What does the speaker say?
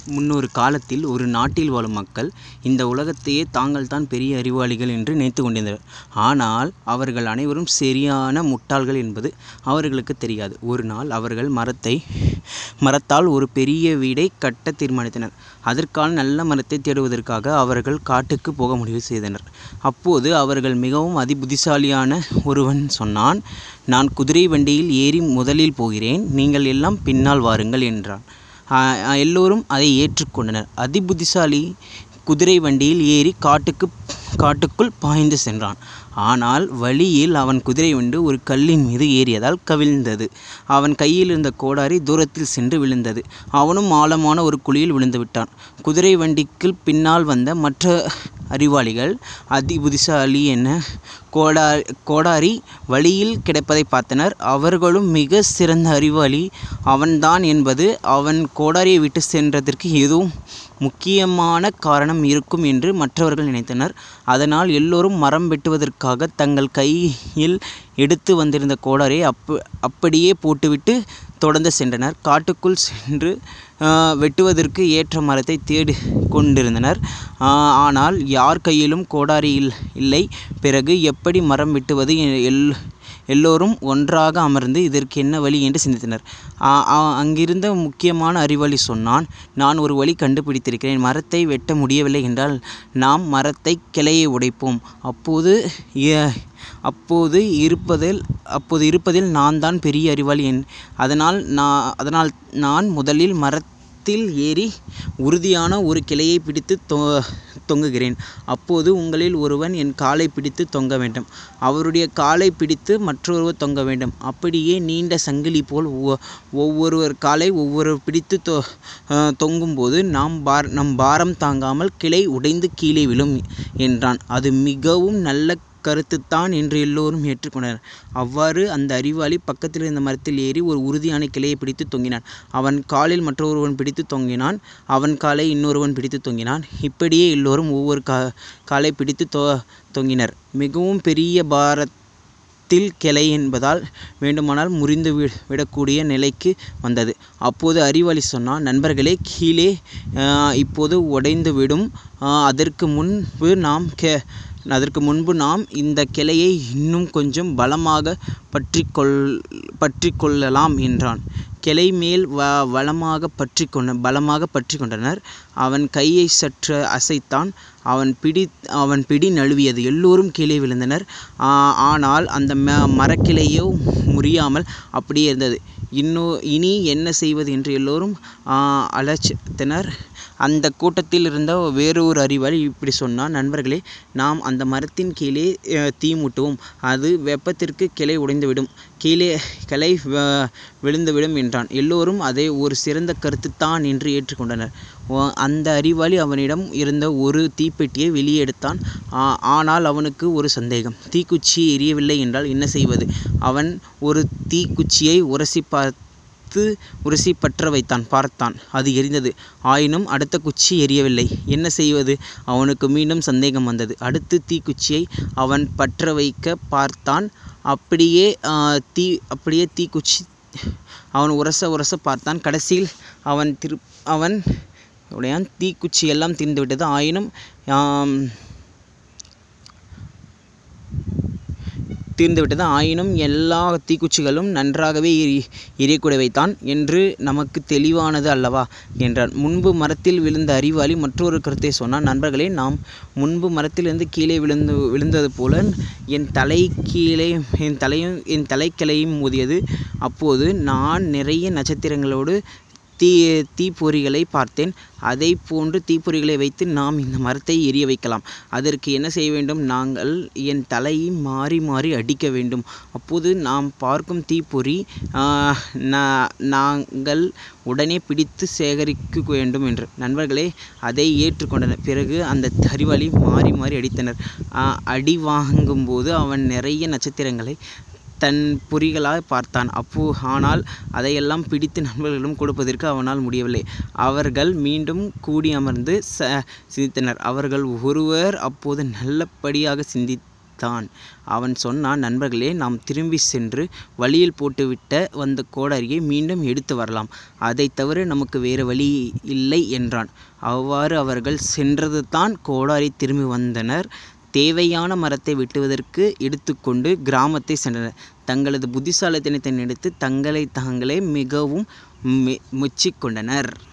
முன்னொரு காலத்தில் ஒரு நாட்டில் வாழும் மக்கள் இந்த உலகத்தையே தாங்கள் தான் பெரிய அறிவாளிகள் என்று நினைத்து கொண்டிருந்தனர். ஆனால் அவர்கள் அனைவரும் சரியான முட்டாள்கள் என்பது அவர்களுக்கு தெரியாது. ஒரு நாள் அவர்கள் மரத்தால் ஒரு பெரிய வீடை கட்ட தீர்மானித்தனர். அதற்கான நல்ல மரத்தை தேடுவதற்காக அவர்கள் காட்டுக்கு போக முடிவு செய்தனர். அப்போது அவர்கள் மிகவும் அதிபுத்திசாலியான ஒருவன் சொன்னான், "நான் குதிரை வண்டியில் ஏறி முதலில் போகிறேன், நீங்கள் எல்லாம் பின்னால் வாருங்கள்" என்றான். எல்லோரும் அதை ஏற்றுக்கொண்டனர். அதிபுத்திசாலி குதிரை வண்டியில் ஏறி காட்டுக்குள் பாய்ந்து சென்றான். ஆனால் வழியில் அவன் குதிரை வண்டி ஒரு கல்லின் மீது ஏறியதால் கவிழ்ந்தது. அவன் கையில் இருந்த கோடாரி தூரத்தில் சென்று விழுந்தது. அவனும் ஆழமான ஒரு குழியில் விழுந்து விட்டான். குதிரை வண்டிக்கு பின்னால் வந்த மற்ற அறிவாளிகள் அதிபுத்திசாலி என கோடாரி வழியில் கிடப்பதை பார்த்தனர். அவர்களும் மிக சிறந்த அறிவாளி அவன்தான் என்பது, அவன் கோடாரியை விட்டு சென்றதற்கு ஏதோ முக்கியமான காரணம் இருக்கும் என்று மற்றவர்கள் நினைத்தனர். அதனால் எல்லோரும் மரம் வெட்டுவதற்காக தங்கள் கையில் எடுத்து வந்திருந்த கோடாரியை அப்படியே போட்டுவிட்டு தொடர்ந்து சென்றனர். காட்டுக்குள் சென்று வெட்டுவதற்கு ஏற்ற மரத்தை தேடி கொண்டிருந்தனர். ஆனால் யார் கையிலும் கோடாரி இல்லை. பிறகு எப்படி மரம் வெட்டுவது? எல்லோரும் ஒன்றாக அமர்ந்து இதற்கு என்ன வழி என்று சிந்தித்தனர். அங்கிருந்த முக்கியமான அறிவாளி சொன்னான், "நான் ஒரு வழி கண்டுபிடித்திருக்கிறேன். மரத்தை வெட்ட முடியவில்லை என்றால் நாம் மரத்தை கிளையை உடைப்போம். அப்போது இருப்பதில் நான் தான் பெரிய அறிவாளி. அதனால் நான் முதலில் மரத்தில் ஏறி உறுதியான ஒரு கிளையை பிடித்து தொங்குகிறேன். அப்போது உங்களில் ஒருவன் என் காலை பிடித்து தொங்க வேண்டும். அவருடைய காலை பிடித்து மற்றொருவர் தொங்க வேண்டும். அப்படியே நீண்ட சங்கிலி போல் ஒவ்வொருவர் காலை ஒவ்வொருவர் பிடித்து தொங்கும்போது நம் பாரம் தாங்காமல் கிளை உடைந்து கீழே விழும்" என்றான். அது மிகவும் நல்ல கருத்துத்தான் என்று எல்லோரும் ஏற்றுக்கொண்டனர். அவ்வாறு அந்த அறிவாளி பக்கத்தில் இருந்த மரத்தில் ஏறி ஒரு உறுதியான கிளையை பிடித்து தொங்கினான். அவன் காலில் மற்றொருவன் பிடித்து தொங்கினான். அவன் காலை இன்னொருவன் பிடித்து தொங்கினான். இப்படியே எல்லோரும் ஒவ்வொரு காலை பிடித்து தொங்கினர். மிகவும் பெரிய பாரத்தில் கிளை என்பதால் வேண்டுமானால் முறிந்து விடக்கூடிய நிலைக்கு வந்தது. அப்போது அறிவாளி சொன்னான், "நண்பர்களே, கீழே இப்போது உடைந்துவிடும். அதற்கு முன்பு நாம் இந்த கிளையை இன்னும் கொஞ்சம் பலமாக பற்றி கொள்ளலாம்" என்றான். கிளை மேல் பலமாக பற்றி கொண்டனர். அவன் கையை சற்று அசைத்தான். அவன் பிடி நழுவியது. எல்லோரும் கீழே விழுந்தனர். ஆனால் அந்த மரக்கிளையோ முறியாமல் அப்படியே இருந்தது. இனி என்ன செய்வது என்று எல்லோரும் அலட்சித்தனர். அந்த கூட்டத்தில் இருந்த வேறொரு அறிவாளி இப்படி சொன்னான், "நண்பர்களே, நாம் அந்த மரத்தின் கீழே தீ மூட்டுவோம். அது வெப்பத்திற்கு கிளை உடைந்துவிடும், கிளை விழுந்துவிடும்" என்றான். எல்லோரும் அதை ஒரு சிறந்த கருத்துத்தான் என்று ஏற்றுக்கொண்டனர். அந்த அறிவாளி அவனிடம் இருந்த ஒரு தீப்பெட்டியை வெளியே எடுத்தான். ஆனால் அவனுக்கு ஒரு சந்தேகம். தீக்குச்சி எரியவில்லை என்றால் என்ன செய்வது? அவன் ஒரு தீக்குச்சியை உரசி பற்ற பார்த்தான். அது எரிந்தது. ஆயினும் அடுத்த குச்சி எரியவில்லை. என்ன செய்வது? அவனுக்கு மீண்டும் சந்தேகம் வந்தது. அடுத்து தீக்குச்சியை அவன் பற்ற வைக்க பார்த்தான். அப்படியே தீக்குச்சி அவன் உரச பார்த்தான். கடைசியில் அவன் தீக்குச்சி எல்லாம் தீர்ந்துவிட்டது. ஆயினும் எல்லா தீக்குச்சிகளும் நன்றாகவே எரியக்கூடியவைத்தான் என்று நமக்கு தெளிவானது அல்லவா என்றான். முன்பு மரத்தில் விழுந்த அறிவாளி மற்றொரு கருத்தை சொன்னான். "நண்பர்களே, நாம் முன்பு மரத்திலிருந்து கீழே விழுந்தது போல என் தலைக்கிளையும் மோதியது. அப்போது நான் நிறைய நட்சத்திரங்களோடு தீப்பொறிகளை பார்த்தேன். அதை போன்று தீப்பொறிகளை வைத்து நாம் இந்த மரத்தை எரிய வைக்கலாம். அதற்கு என்ன செய்ய வேண்டும்? நாங்கள் என் தலையை மாறி மாறி அடிக்க வேண்டும். அப்போது நாம் பார்க்கும் தீப்பொறி நாங்கள் உடனே பிடித்து சேகரிக்க வேண்டும்" என்று. நண்பர்களே அதை ஏற்றுக்கொண்டனர். பிறகு அந்த அறிவாளி மாறி மாறி அடித்தனர். அடி வாங்கும்போது அவன் நிறைய நட்சத்திரங்களை தன் பொறிகளால் பார்த்தான். ஆனால் அதையெல்லாம் பிடித்து நண்பர்களிடம் கொடுப்பதற்கு அவனால் முடியவில்லை. அவர்கள் மீண்டும் கூடி அமர்ந்து சிந்தித்தனர். அவர்கள் ஒருவர் அப்போது நல்லபடியாக சிந்தித்தார். வைத்தான். அவன் சொன்னான், நண்பர்களே, நாம் திரும்பி சென்று வழியில் போட்டுவிட்ட வந்த கோடாரியை மீண்டும் எடுத்து வரலாம். அதை தவிர நமக்கு வேறு வழி இல்லை என்றான். அவ்வாறு அவர்கள் சென்றதுதான் கோடாரி திரும்பி வந்தனர். தேவையான மரத்தை வெட்டுவதற்கு எடுத்துக்கொண்டு கிராமத்தை சென்றனர். தங்களது புத்திசாலித்தனத்தை நினைத்து தங்களை தாங்களே மிகவும் மெச்சிக்கொண்டனர்.